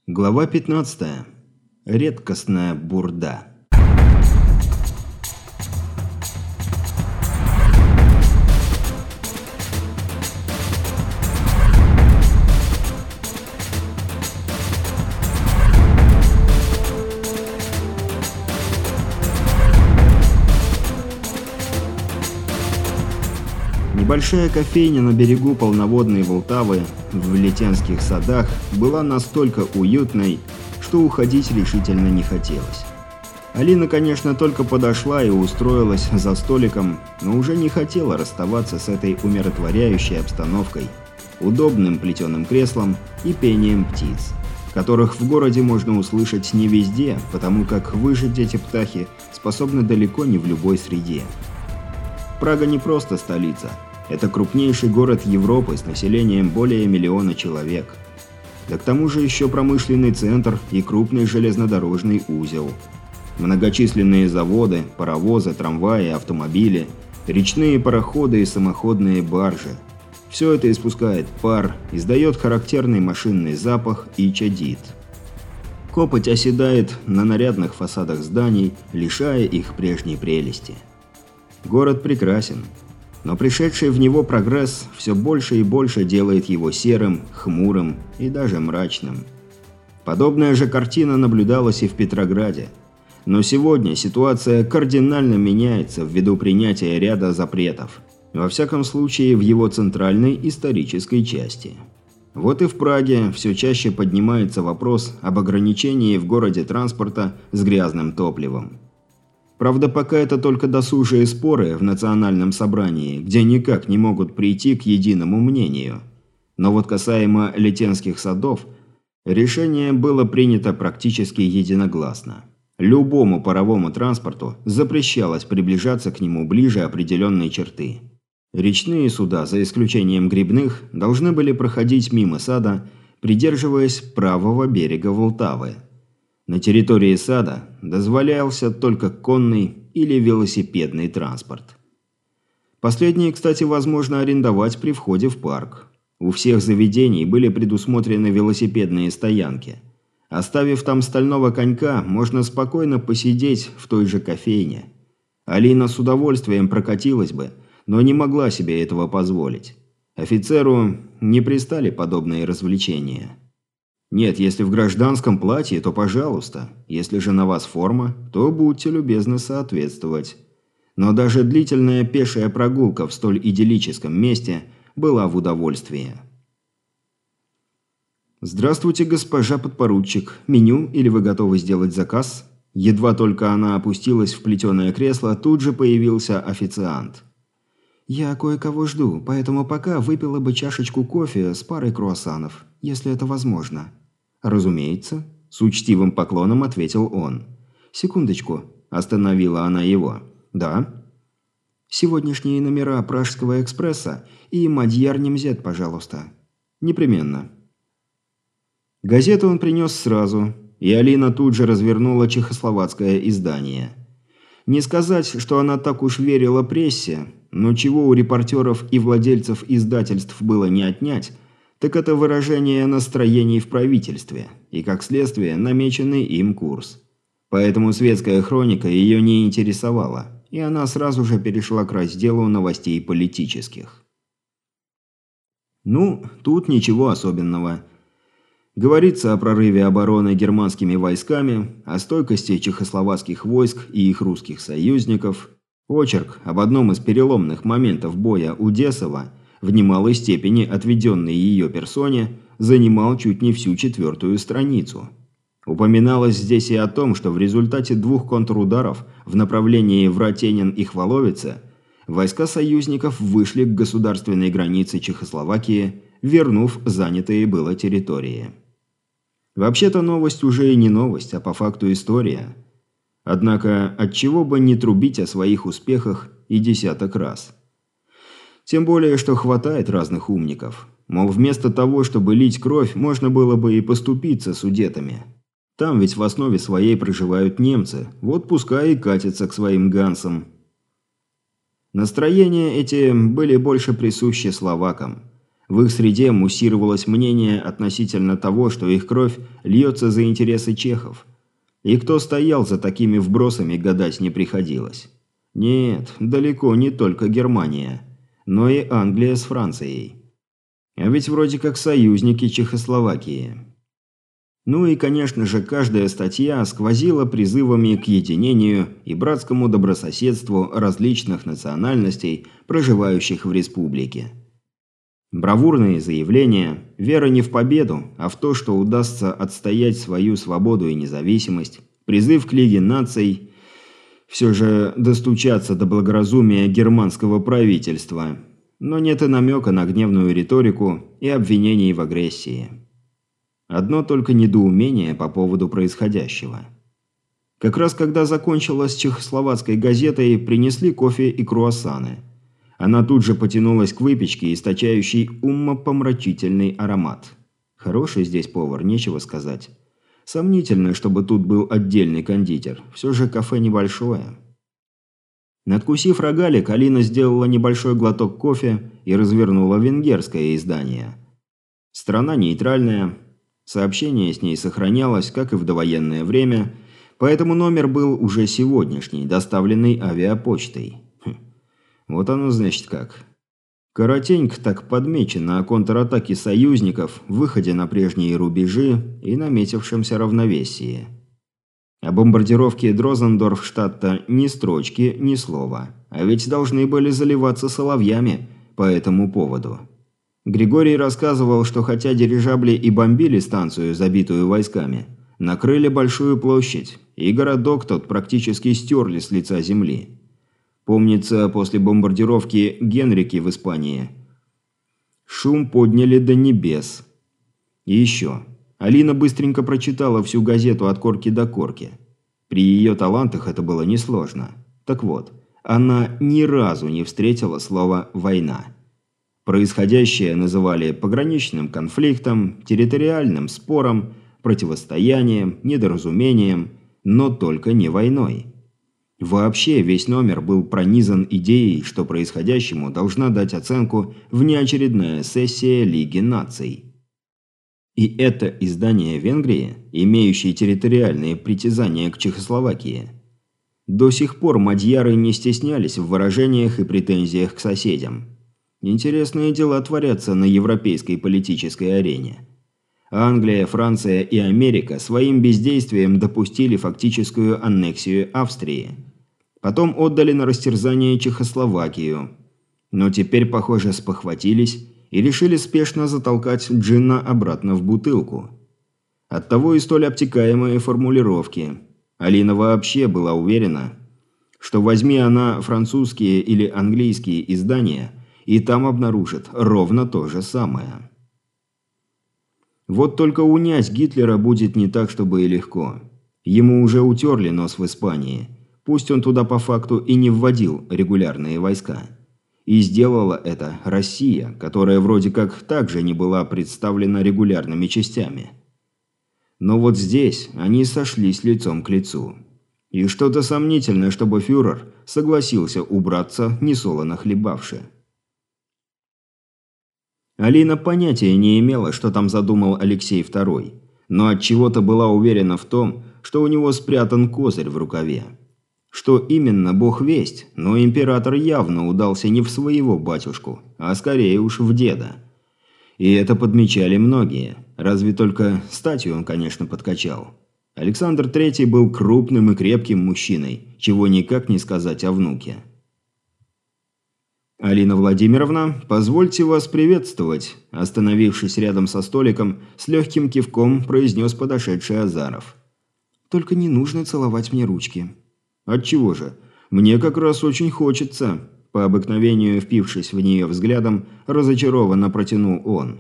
Глава 15. Редкостная бурда. Небольшая кофейня на берегу полноводной Волтавы в Велетенских садах была настолько уютной, что уходить решительно не хотелось. Алина, конечно, только подошла и устроилась за столиком, но уже не хотела расставаться с этой умиротворяющей обстановкой, удобным плетеным креслом и пением птиц, которых в городе можно услышать не везде, потому как выжить эти птахи способны далеко не в любой среде. Прага не просто столица. Это крупнейший город Европы с населением более 1 миллиона человек. Да к тому же еще промышленный центр и крупный железнодорожный узел. Многочисленные заводы, паровозы, трамваи, автомобили, речные пароходы и самоходные баржи. Все это испускает пар, издает характерный машинный запах и чадит. Копоть оседает на нарядных фасадах зданий, лишая их прежней прелести. Город прекрасен. Но пришедший в него прогресс все больше и больше делает его серым, хмурым и даже мрачным. Подобная же картина наблюдалась и в Петрограде. Но сегодня ситуация кардинально меняется ввиду принятия ряда запретов. Во всяком случае, в его центральной исторической части. Вот и в Праге все чаще поднимается вопрос об ограничении в городе транспорта с грязным топливом. Правда, пока это только досужие споры в национальном собрании, где никак не могут прийти к единому мнению. Но вот касаемо Летенских садов, решение было принято практически единогласно. Любому паровому транспорту запрещалось приближаться к нему ближе определенной черты. Речные суда, за исключением грибных, должны были проходить мимо сада, придерживаясь правого берега Волтавы. На территории сада дозволялся только конный или велосипедный транспорт. Последний, кстати, возможно арендовать при входе в парк. У всех заведений были предусмотрены велосипедные стоянки. Оставив там стального конька, можно спокойно посидеть в той же кофейне. Алина с удовольствием прокатилась бы, но не могла себе этого позволить. Офицеру не пристали подобные развлечения. Нет, если в гражданском платье, то пожалуйста. Если же на вас форма, то будьте любезны соответствовать. Но даже длительная пешая прогулка в столь идиллическом месте была в удовольствие. «Здравствуйте, госпожа подпоручик. Меню или вы готовы сделать заказ?» Едва только она опустилась в плетеное кресло, тут же появился официант. «Я кое-кого жду, поэтому пока выпила бы чашечку кофе с парой круассанов, если это возможно». «Разумеется», – с учтивым поклоном ответил он. «Секундочку», – остановила она его. «Да?» «Сегодняшние номера Пражского экспресса и Мадьяр Немзет, пожалуйста». «Непременно». Газету он принес сразу, и Алина тут же развернула чехословацкое издание. Не сказать, что она так уж верила прессе, но чего у репортеров и владельцев издательств было не отнять, так это выражение настроений в правительстве и, как следствие, намеченный им курс. Поэтому светская хроника ее не интересовала, и она сразу же перешла к разделу новостей политических. Ну, тут ничего особенного. Говорится о прорыве обороны германскими войсками, о стойкости чехословацких войск и их русских союзников, очерк об одном из переломных моментов боя у Десова, в немалой степени отведенный ее персоне, занимал чуть не всю 4-ю страницу. Упоминалось здесь и о том, что в результате 2 контрударов в направлении Вратенин и Хваловице войска союзников вышли к государственной границе Чехословакии, вернув занятые было территории. Вообще-то новость уже и не новость, а по факту история. Однако отчего бы не трубить о своих успехах и десяток раз. Тем более, что хватает разных умников. Мол, вместо того, чтобы лить кровь, можно было бы и поступиться судетами. Там ведь в основе своей проживают немцы, вот пускай и катятся к своим гансам. Настроения эти были больше присущи словакам. В их среде муссировалось мнение относительно того, что их кровь льется за интересы чехов. И кто стоял за такими вбросами, гадать не приходилось. Нет, далеко не только Германия, но и Англия с Францией. А ведь вроде как союзники Чехословакии. Ну и, конечно же, каждая статья сквозила призывами к единению и братскому добрососедству различных национальностей, проживающих в республике. Бравурные заявления, вера не в победу, а в то, что удастся отстоять свою свободу и независимость, призыв к Лиге наций, все же достучаться до благоразумия германского правительства, но нет и намека на гневную риторику и обвинений в агрессии. Одно только недоумение по поводу происходящего. Как раз когда закончилась чехословацкой газетой, принесли кофе и круассаны. Она тут же потянулась к выпечке, источающей умопомрачительный аромат. Хороший здесь повар, нечего сказать. Сомнительно, чтобы тут был отдельный кондитер. Все же кафе небольшое. Надкусив рогалик, Алина сделала небольшой глоток кофе и развернула венгерское издание. Страна нейтральная. Сообщение с ней сохранялось, как и в довоенное время, поэтому номер был уже сегодняшний, доставленный авиапочтой. Вот оно, значит, как. Коротенько так подмечено о контратаке союзников, выходе на прежние рубежи и наметившемся равновесии. О бомбардировке Дрозендорфштадта ни строчки, ни слова. А ведь должны были заливаться соловьями по этому поводу. Григорий рассказывал, что хотя дирижабли и бомбили станцию, забитую войсками, накрыли большую площадь, и городок тот практически стерли с лица земли. Помнится, после бомбардировки Генрики в Испании шум подняли до небес. И еще. Алина быстренько прочитала всю газету от корки до корки. При ее талантах это было несложно. Так вот, она ни разу не встретила слова «война». Происходящее называли пограничным конфликтом, территориальным спором, противостоянием, недоразумением, но только не войной. Вообще весь номер был пронизан идеей, что происходящему должна дать оценку внеочередная сессия Лиги наций. И это издание Венгрии, имеющее территориальные притязания к Чехословакии. До сих пор мадьяры не стеснялись в выражениях и претензиях к соседям. Интересные дела творятся на европейской политической арене. Англия, Франция и Америка своим бездействием допустили фактическую аннексию Австрии. Потом отдали на растерзание Чехословакию. Но теперь, похоже, спохватились и решили спешно затолкать джинна обратно в бутылку. Оттого и столь обтекаемые формулировки. Алина вообще была уверена, что возьми она французские или английские издания, и там обнаружит ровно то же самое. Вот только унять Гитлера будет не так, чтобы и легко. Ему уже утерли нос в Испании. Пусть он туда по факту и не вводил регулярные войска. И сделала это Россия, которая вроде как также не была представлена регулярными частями. Но вот здесь они сошлись лицом к лицу. И что-то сомнительное, чтобы фюрер согласился убраться, несолоно хлебавши. Алина понятия не имела, что там задумал Алексей II, но отчего-то была уверена в том, что у него спрятан козырь в рукаве. Что именно, бог весть, но император явно удался не в своего батюшку, а скорее уж в деда. И это подмечали многие, разве только статью он, конечно, подкачал. Александр III был крупным и крепким мужчиной, чего никак не сказать о внуке. «Алина Владимировна, позвольте вас приветствовать», – остановившись рядом со столиком, с легким кивком произнес подошедший Азаров. «Только не нужно целовать мне ручки». «Отчего же? Мне как раз очень хочется», – по обыкновению впившись в нее взглядом, разочарованно протянул он.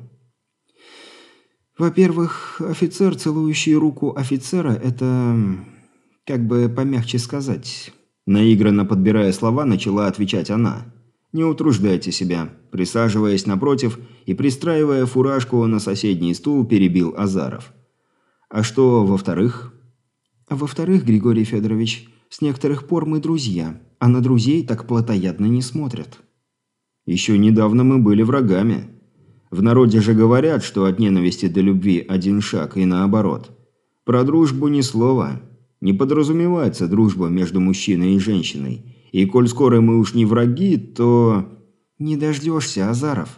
«Во-первых, офицер, целующий руку офицера, это... как бы помягче сказать...» Наигранно подбирая слова, начала отвечать она. «Не утруждайте себя», – присаживаясь напротив и пристраивая фуражку на соседний стул, перебил Азаров. «А что, во-вторых?» «А во-вторых, Григорий Федорович, с некоторых пор мы друзья, а на друзей так плотоядно не смотрят». «Еще недавно мы были врагами». В народе же говорят, что от ненависти до любви один шаг и наоборот. Про дружбу ни слова. Не подразумевается дружба между мужчиной и женщиной. И коль скоро мы уж не враги, то... Не дождешься, Азаров.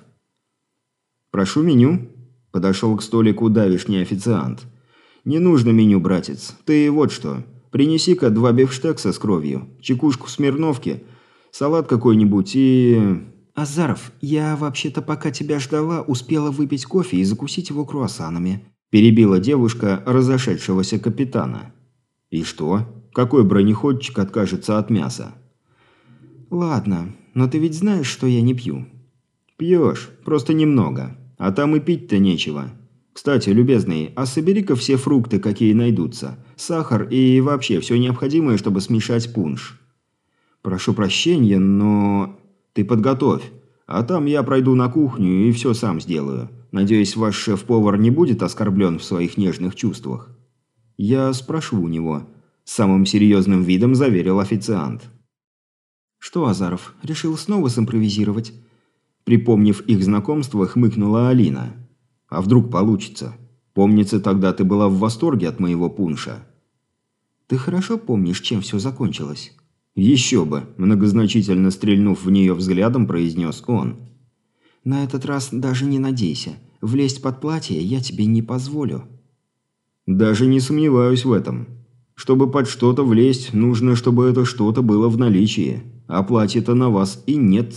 «Прошу меню», – подошел к столику давишний официант. «Не нужно меню, братец. Ты вот что. Принеси-ка 2 бифштекса с кровью, чекушку смирновки, салат какой-нибудь и...» «Азаров, я вообще-то пока тебя ждала, успела выпить кофе и закусить его круассанами», – перебила девушка разошедшегося капитана. «И что? Какой бронеходчик откажется от мяса?» «Ладно, но ты ведь знаешь, что я не пью». «Пьешь, просто немного. А там и пить-то нечего. Кстати, любезный, а собери-ка все фрукты, какие найдутся, сахар и вообще все необходимое, чтобы смешать пунш». «Прошу прощения, но...» «Ты подготовь, а там я пройду на кухню и все сам сделаю. Надеюсь, ваш шеф-повар не будет оскорблен в своих нежных чувствах?» «Я спрошу у него», – самым серьезным видом заверил официант. «Что, Азаров, решил снова симпровизировать?» Припомнив их знакомство, хмыкнула Алина. «А вдруг получится? Помнится, тогда ты была в восторге от моего пунша». «Ты хорошо помнишь, чем все закончилось?» «Еще бы!» – многозначительно стрельнув в нее взглядом, произнес он. «На этот раз даже не надейся. Влезть под платье я тебе не позволю». «Даже не сомневаюсь в этом. Чтобы под что-то влезть, нужно, чтобы это что-то было в наличии. А платья-то на вас и нет».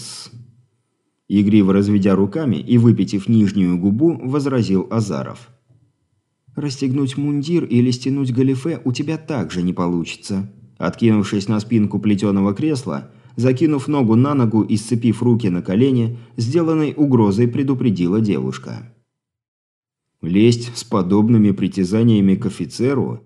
Игриво разведя руками и выпитив нижнюю губу, возразил Азаров. «Расстегнуть мундир или стянуть галифе у тебя также не получится». Откинувшись на спинку плетеного кресла, закинув ногу на ногу и сцепив руки на колени, сделанной угрозой предупредила девушка. «Лезть с подобными притязаниями к офицеру?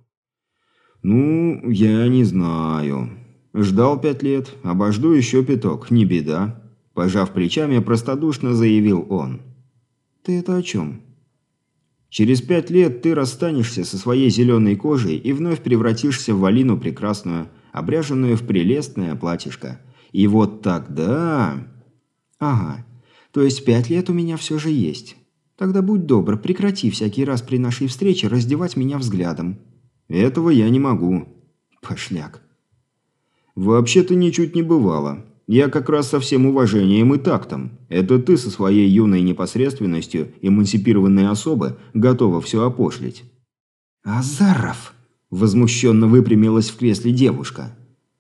Ну, я не знаю. Ждал 5 лет, обожду еще 5, не беда», – пожав плечами, простодушно заявил он. «Ты это о чем?» «Через 5 лет ты расстанешься со своей зеленой кожей и вновь превратишься в Алину прекрасную, обряженную в прелестное платьишко. И вот тогда...» «Ага, то есть 5 лет у меня все же есть. Тогда будь добр, прекрати всякий раз при нашей встрече раздевать меня взглядом». «Этого я не могу». «Пошляк». «Вообще-то ничуть не бывало. Я как раз со всем уважением и тактом. Это ты со своей юной непосредственностью эмансипированной особы готова все опошлить». «Азаров!» – возмущенно выпрямилась в кресле девушка.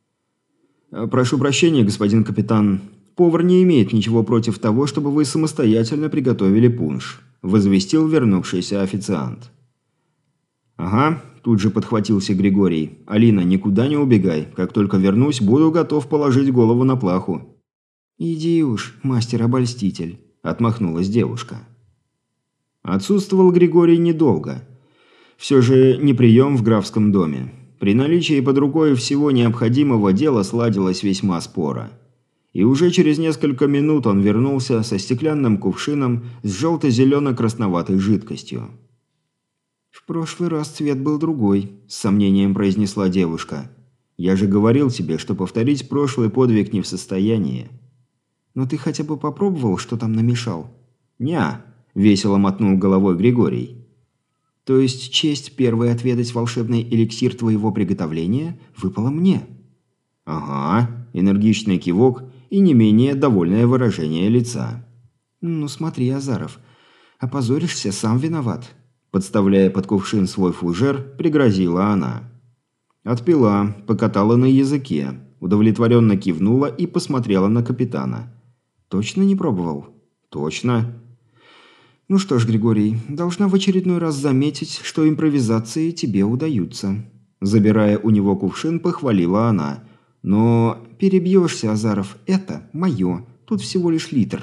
«Прошу прощения, господин капитан. Повар не имеет ничего против того, чтобы вы самостоятельно приготовили пунш», – возвестил вернувшийся официант. «Ага», – тут же подхватился Григорий. «Алина, никуда не убегай. Как только вернусь, буду готов положить голову на плаху». «Иди уж, мастер-обольститель», – отмахнулась девушка. Отсутствовал Григорий недолго. Все же не прием в графском доме. При наличии под рукой всего необходимого дело сладилось весьма споро. И уже через несколько минут он вернулся со стеклянным кувшином с желто-зелено-красноватой жидкостью. «В прошлый раз цвет был другой», – с сомнением произнесла девушка. «Я же говорил тебе, что повторить прошлый подвиг не в состоянии». «Но ты хотя бы попробовал, что там намешал?» «Ня», – весело мотнул головой Григорий. «То есть честь первой отведать волшебный эликсир твоего приготовления выпала мне?» «Ага», – энергичный кивок и не менее довольное выражение лица. «Ну смотри, Азаров, опозоришься, сам виноват». Подставляя под кувшин свой фужер, пригрозила она. Отпила, покатала на языке, удовлетворенно кивнула и посмотрела на капитана. «Точно не пробовал?» «Точно». «Ну что ж, Григорий, должна в очередной раз заметить, что импровизации тебе удаются». Забирая у него кувшин, похвалила она. «Но перебьешься, Азаров, это мое, тут всего лишь литр».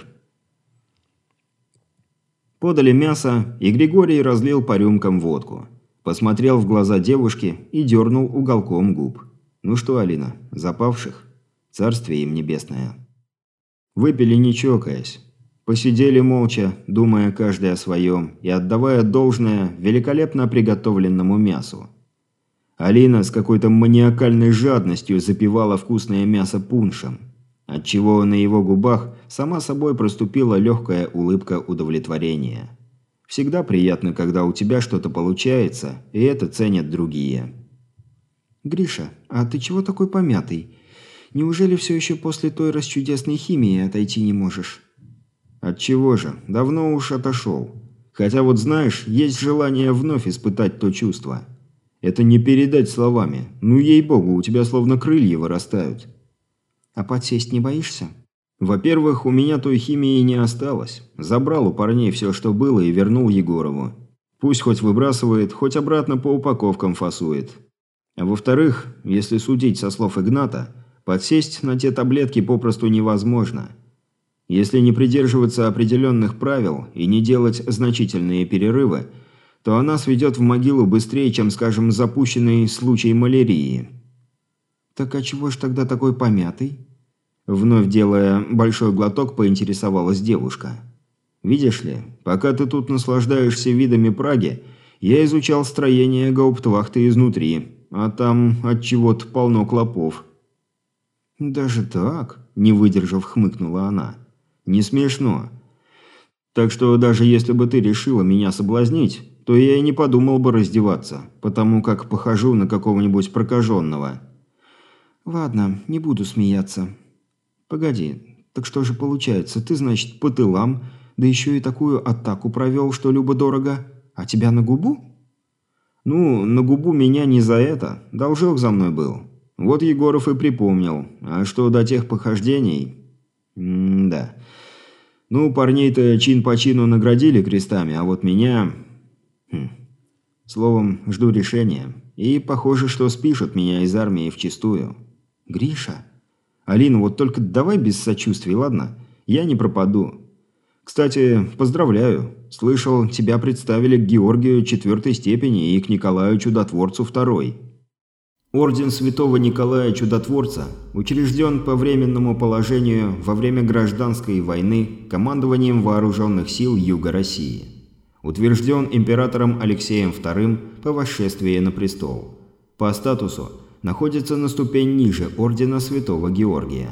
Подали мясо, и Григорий разлил по рюмкам водку. Посмотрел в глаза девушки и дернул уголком губ. «Ну что, Алина, запавших? Царствие им небесное». Выпили не чокаясь. Посидели молча, думая каждый о своем и отдавая должное великолепно приготовленному мясу. Алина с какой-то маниакальной жадностью запивала вкусное мясо пуншем. отчего на его губах сама собой проступила легкая улыбка удовлетворения. Всегда приятно, когда у тебя что-то получается, и это ценят другие. «Гриша, а ты чего такой помятый? Неужели все еще после той расчудесной химии отойти не можешь?» «Отчего же? Давно уж отошел. Хотя вот знаешь, есть желание вновь испытать то чувство. Это не передать словами. Ну ей-богу, у тебя словно крылья вырастают». «А подсесть не боишься?» «Во-первых, у меня той химии не осталось. Забрал у парней все, что было, и вернул Егорову. Пусть хоть выбрасывает, хоть обратно по упаковкам фасует. А во-вторых, если судить со слов Игната, подсесть на те таблетки попросту невозможно. Если не придерживаться определенных правил и не делать значительные перерывы, то она сведет в могилу быстрее, чем, скажем, запущенный случай малярии». «Так а чего ж тогда такой помятый?» Вновь делая большой глоток, поинтересовалась девушка. «Видишь ли, пока ты тут наслаждаешься видами Праги, я изучал строение гауптвахты изнутри, а там отчего-то полно клопов». «Даже так?» – не выдержав, хмыкнула она. «Не смешно. Так что даже если бы ты решила меня соблазнить, то я и не подумал бы раздеваться, потому как похожу на какого-нибудь прокаженного». «Ладно, не буду смеяться. Погоди, так что же получается, ты, значит, по тылам, да еще и такую атаку провел, что любо-дорого, а тебя на губу?» «Ну, на губу меня не за это, должок за мной был. Вот Егоров и припомнил. А что до тех похождений? Да. Ну, парней-то чин по чину наградили крестами, а вот меня... Словом, жду решения. И похоже, что спишут меня из армии вчистую». «Гриша...» «Алина, вот только давай без сочувствий, ладно? Я не пропаду. Кстати, поздравляю. Слышал, тебя представили к Георгию 4-й степени и к Николаю Чудотворцу 2-й. Орден Святого Николая Чудотворца учрежден по временному положению во время гражданской войны командованием Вооруженных сил Юга России. Утвержден императором Алексеем II по восшествии на престол. По статусу находится на ступень ниже Ордена Святого Георгия».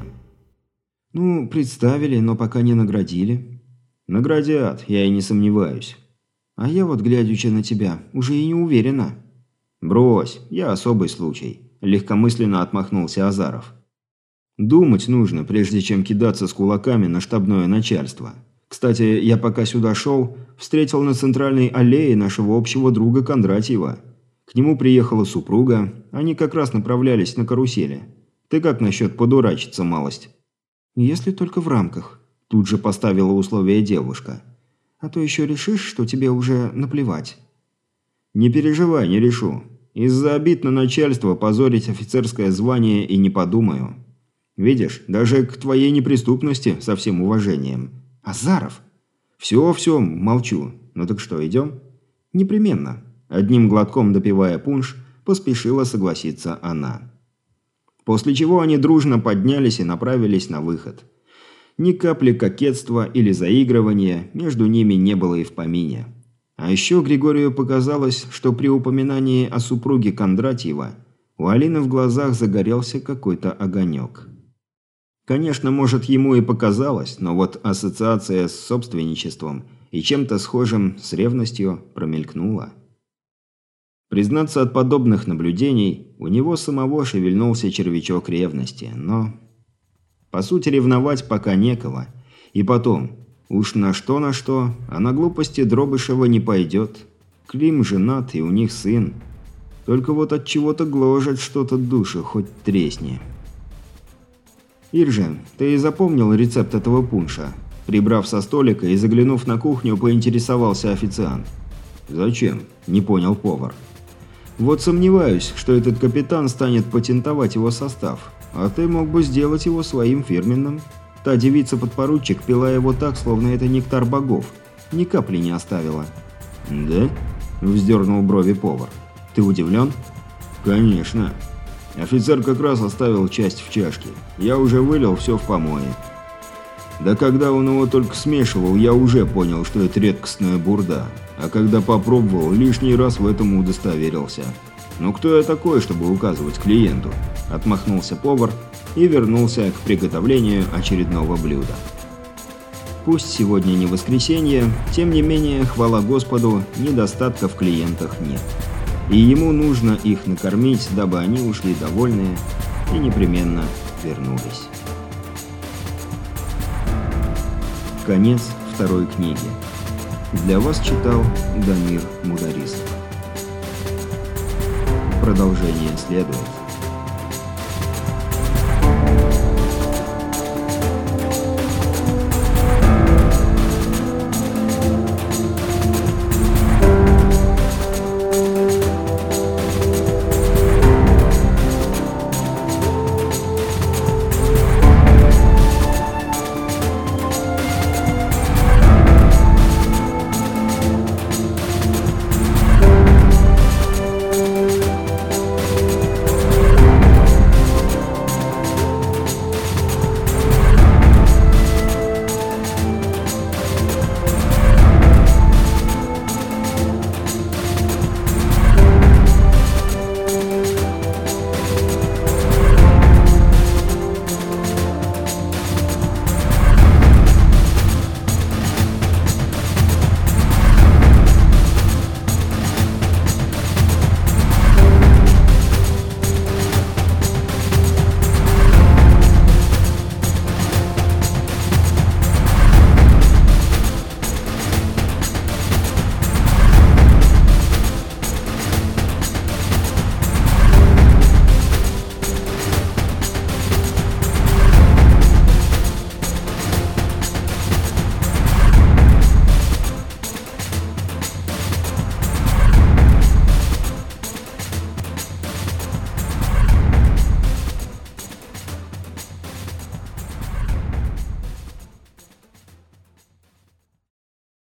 «Ну, представили, но пока не наградили». «Наградят, я и не сомневаюсь». «А я вот, глядячи на тебя, уже и не уверена». «Брось, я особый случай», – легкомысленно отмахнулся Азаров. «Думать нужно, прежде чем кидаться с кулаками на штабное начальство. Кстати, я пока сюда шел, встретил на центральной аллее нашего общего друга Кондратьева. К нему приехала супруга, они как раз направлялись на карусели. Ты как насчет подурачиться малость?» «Если только в рамках», – тут же поставила условие девушка. «А то еще решишь, что тебе уже наплевать». «Не переживай, не решу. Из-за обид на начальство позорить офицерское звание и не подумаю. Видишь, даже к твоей неприступности со всем уважением». «Азаров!» «Все, молчу. Ну так что, идем?» «Непременно». Одним глотком допивая пунш, поспешила согласиться она. После чего они дружно поднялись и направились на выход. Ни капли кокетства или заигрывания между ними не было и в помине. А еще Григорию показалось, что при упоминании о супруге Кондратьева у Алины в глазах загорелся какой-то огонек. Конечно, может, ему и показалось, но вот ассоциация с собственничеством и чем-то схожим с ревностью промелькнула. Признаться, от подобных наблюдений у него самого шевельнулся червячок ревности, но... По сути, ревновать пока некого. И потом, уж на что, а на глупости Дробышева не пойдет. Клим женат, и у них сын. Только вот от чего-то гложет что-то душу, хоть тресни. «Иржин, ты запомнил рецепт этого пунша?» Прибрав со столика и заглянув на кухню, поинтересовался официант. «Зачем?» – не понял повар. «Вот сомневаюсь, что этот капитан станет патентовать его состав, а ты мог бы сделать его своим фирменным. Та девица-подпоручик пила его так, словно это нектар богов, ни капли не оставила». «Да?» – вздернул брови повар. «Ты удивлен?» «Конечно. Офицер как раз оставил часть в чашке. Я уже вылил все в помое. Да когда он его только смешивал, я уже понял, что это редкостная бурда. А когда попробовал, лишний раз в этом удостоверился. «Ну кто я такой, чтобы указывать клиенту?» – отмахнулся повар и вернулся к приготовлению очередного блюда. Пусть сегодня не воскресенье, тем не менее, хвала Господу, недостатка в клиентах нет. И ему нужно их накормить, дабы они ушли довольные и непременно вернулись. Конец второй книги. Для вас читал Дамир Мударисов. Продолжение следует.